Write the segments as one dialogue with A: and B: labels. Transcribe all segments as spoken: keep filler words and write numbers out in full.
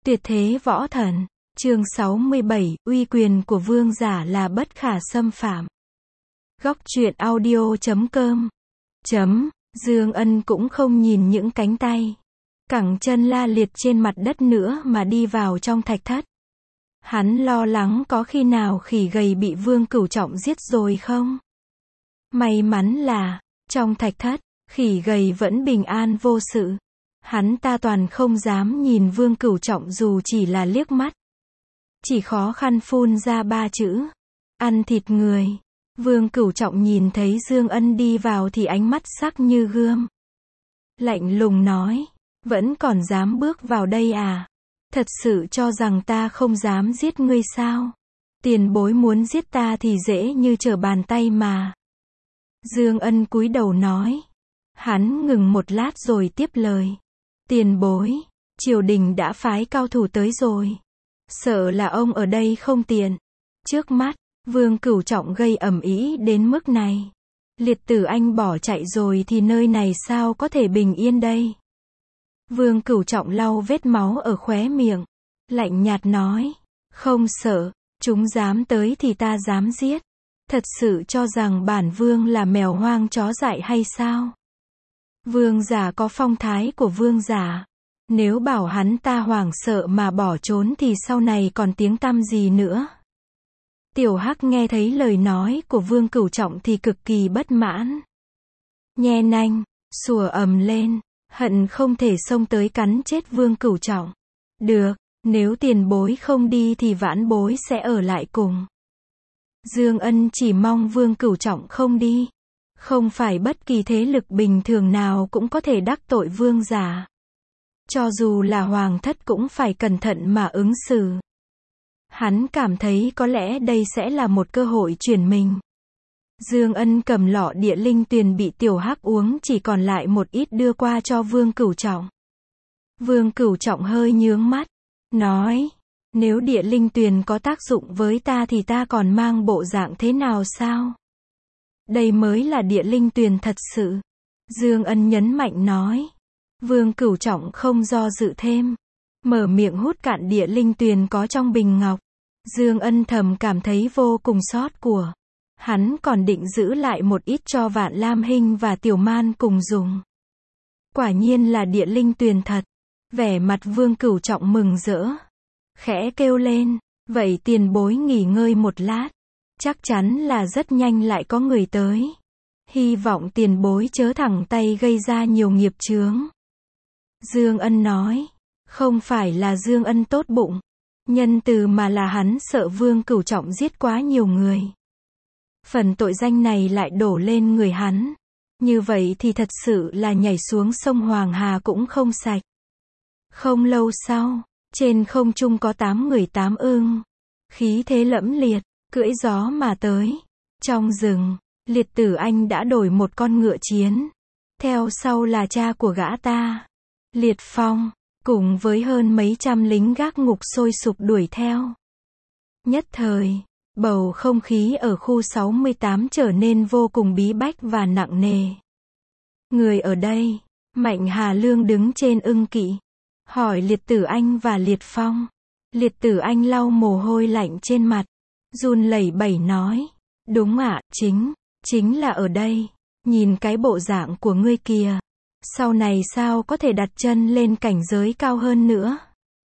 A: Tuyệt thế võ thần, chương sáu mươi bảy, uy quyền của vương giả là bất khả xâm phạm. Góc truyện audio chấm com chấm, Dương Ân cũng không nhìn những cánh tay, cẳng chân la liệt trên mặt đất nữa mà đi vào trong thạch thất. Hắn lo lắng có khi nào khỉ gầy bị Vương Cửu Trọng giết rồi không? May mắn là, trong thạch thất, khỉ gầy vẫn bình an vô sự. Hắn ta toàn không dám nhìn Vương Cửu Trọng dù chỉ là liếc mắt. Chỉ khó khăn phun ra ba chữ: ăn thịt người. Vương Cửu Trọng nhìn thấy Dương Ân đi vào thì ánh mắt sắc như gươm. Lạnh lùng nói: vẫn còn dám bước vào đây à? Thật sự cho rằng ta không dám giết ngươi sao? Tiền bối muốn giết ta thì dễ như trở bàn tay mà. Dương Ân cúi đầu nói. Hắn ngừng một lát rồi tiếp lời: tiền bối, triều đình đã phái cao thủ tới rồi. Sợ là ông ở đây không tiện. Trước mắt, Vương Cửu Trọng gây ầm ĩ đến mức này. Liệt Tử Anh bỏ chạy rồi thì nơi này sao có thể bình yên đây? Vương Cửu Trọng lau vết máu ở khóe miệng, lạnh nhạt nói: không sợ, chúng dám tới thì ta dám giết. Thật sự cho rằng bản vương là mèo hoang chó dại hay sao? Vương giả có phong thái của vương giả. Nếu bảo hắn ta hoảng sợ mà bỏ trốn thì sau này còn tiếng tăm gì nữa? Tiểu Hắc nghe thấy lời nói của Vương Cửu Trọng thì cực kỳ bất mãn. Nhe nanh, sủa ầm lên, hận không thể xông tới cắn chết Vương Cửu Trọng. Được, nếu tiền bối không đi thì vãn bối sẽ ở lại cùng. Dương Ân chỉ mong Vương Cửu Trọng không đi. Không phải bất kỳ thế lực bình thường nào cũng có thể đắc tội vương giả. Cho dù là hoàng thất cũng phải cẩn thận mà ứng xử. Hắn cảm thấy có lẽ đây sẽ là một cơ hội chuyển mình. Dương Ân cầm lọ địa linh tuyền bị Tiểu Hắc uống chỉ còn lại một ít đưa qua cho Vương Cửu Trọng. Vương Cửu Trọng hơi nhướng mắt, nói: nếu địa linh tuyền có tác dụng với ta thì ta còn mang bộ dạng thế nào sao? Đây mới là địa linh tuyền thật sự. Dương Ân nhấn mạnh nói. Vương Cửu Trọng không do dự thêm, mở miệng hút cạn địa linh tuyền có trong bình ngọc. Dương Ân thầm cảm thấy vô cùng xót của. Hắn còn định giữ lại một ít cho Vạn Lam Hinh và Tiểu Man cùng dùng. Quả nhiên là địa linh tuyền thật. Vẻ mặt Vương Cửu Trọng mừng rỡ, khẽ kêu lên: vậy tiền bối nghỉ ngơi một lát. Chắc chắn là rất nhanh lại có người tới. Hy vọng tiền bối chớ thẳng tay gây ra nhiều nghiệp chướng. Dương Ân nói. Không phải là Dương Ân tốt bụng, nhân từ mà là hắn sợ Vương Cửu Trọng giết quá nhiều người. Phần tội danh này lại đổ lên người hắn. Như vậy thì thật sự là nhảy xuống sông Hoàng Hà cũng không sạch. Không lâu sau, trên không trung có tám người tám ưng. Khí thế lẫm liệt, cưỡi gió mà tới. Trong rừng, Liệt Tử Anh đã đổi một con ngựa chiến. Theo sau là cha của gã ta, Liệt Phong, cùng với hơn mấy trăm lính gác ngục sôi sục đuổi theo. Nhất thời, bầu không khí ở khu sáu mươi tám trở nên vô cùng bí bách và nặng nề. Người ở đây, Mạnh Hà Lương đứng trên ưng kỵ, hỏi Liệt Tử Anh và Liệt Phong. Liệt Tử Anh lau mồ hôi lạnh trên mặt, run lẩy bẩy nói: đúng ạ, chính, chính là ở đây. Nhìn cái bộ dạng của ngươi kìa, sau này sao có thể đặt chân lên cảnh giới cao hơn nữa.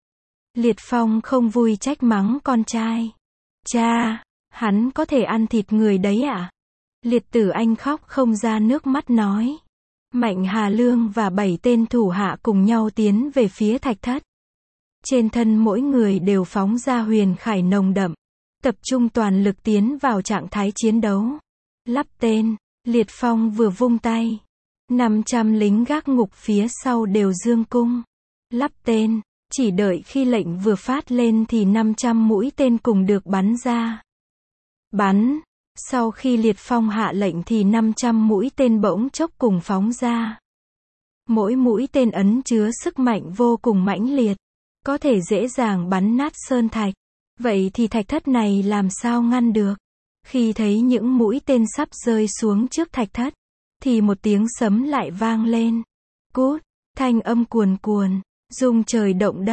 A: Liệt Phong không vui trách mắng con trai: cha, hắn có thể ăn thịt người đấy ạ? À? Liệt Tử Anh khóc không ra nước mắt nói. Mạnh Hà Lương và bảy tên thủ hạ cùng nhau tiến về phía thạch thất. Trên thân mỗi người đều phóng ra huyền khải nồng đậm, tập trung toàn lực tiến vào trạng thái chiến đấu. Lắp tên, Liệt Phong vừa vung tay, năm trăm lính gác ngục phía sau đều giương cung. Lắp tên, chỉ đợi khi lệnh vừa phát lên thì năm trăm mũi tên cùng được bắn ra. Bắn, sau khi Liệt Phong hạ lệnh thì năm trăm mũi tên bỗng chốc cùng phóng ra. Mỗi mũi tên ẩn chứa sức mạnh vô cùng mãnh liệt, có thể dễ dàng bắn nát sơn thạch. Vậy thì thạch thất này làm sao ngăn được? Khi thấy những mũi tên sắp rơi xuống trước thạch thất, thì một tiếng sấm lại vang lên. Cút, thanh âm cuồn cuồn, rung trời động đất,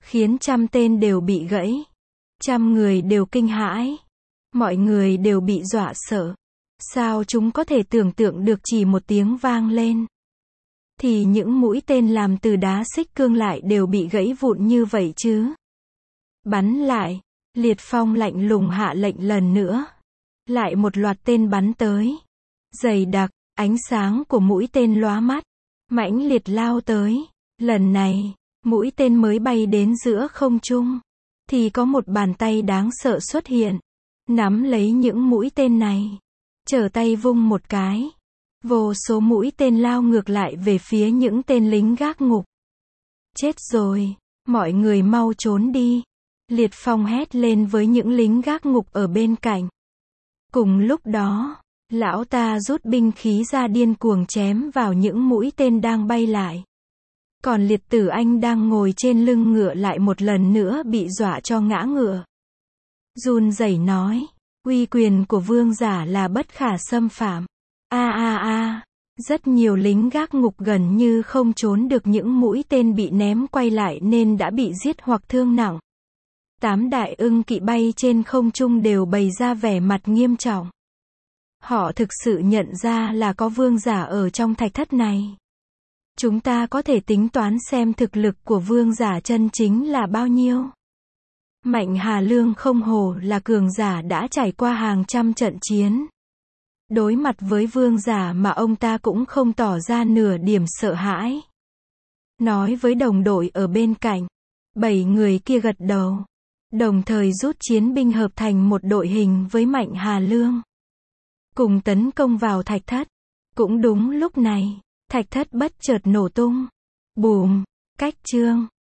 A: khiến trăm tên đều bị gãy. Trăm người đều kinh hãi. Mọi người đều bị dọa sợ. Sao chúng có thể tưởng tượng được chỉ một tiếng vang lên thì những mũi tên làm từ đá xích cương lại đều bị gãy vụn như vậy chứ? Bắn lại. Liệt Phong lạnh lùng hạ lệnh lần nữa. Lại một loạt tên bắn tới. Dày đặc, ánh sáng của mũi tên lóa mắt. Mãnh liệt lao tới. Lần này, mũi tên mới bay đến giữa không trung thì có một bàn tay đáng sợ xuất hiện, nắm lấy những mũi tên này. Trở tay vung một cái. Vô số mũi tên lao ngược lại về phía những tên lính gác ngục. Chết rồi, mọi người mau trốn đi. Liệt Phong hét lên với những lính gác ngục ở bên cạnh. Cùng lúc đó, lão ta rút binh khí ra điên cuồng chém vào những mũi tên đang bay lại. Còn Liệt Tử Anh đang ngồi trên lưng ngựa lại một lần nữa bị dọa cho ngã ngựa. Run rẩy nói, uy quyền của vương giả là bất khả xâm phạm. A a a, rất nhiều lính gác ngục gần như không trốn được những mũi tên bị ném quay lại nên đã bị giết hoặc thương nặng. Tám đại ưng kỵ bay trên không trung đều bày ra vẻ mặt nghiêm trọng. Họ thực sự nhận ra là có vương giả ở trong thạch thất này. Chúng ta có thể tính toán xem thực lực của vương giả chân chính là bao nhiêu. Mạnh Hà Lương không hổ là cường giả đã trải qua hàng trăm trận chiến. Đối mặt với vương giả mà ông ta cũng không tỏ ra nửa điểm sợ hãi. Nói với đồng đội ở bên cạnh. Bảy người kia gật đầu. Đồng thời rút chiến binh hợp thành một đội hình với Mạnh Hà Lương. Cùng tấn công vào thạch thất. Cũng đúng lúc này, thạch thất bất chợt nổ tung. Bùm, cách chương.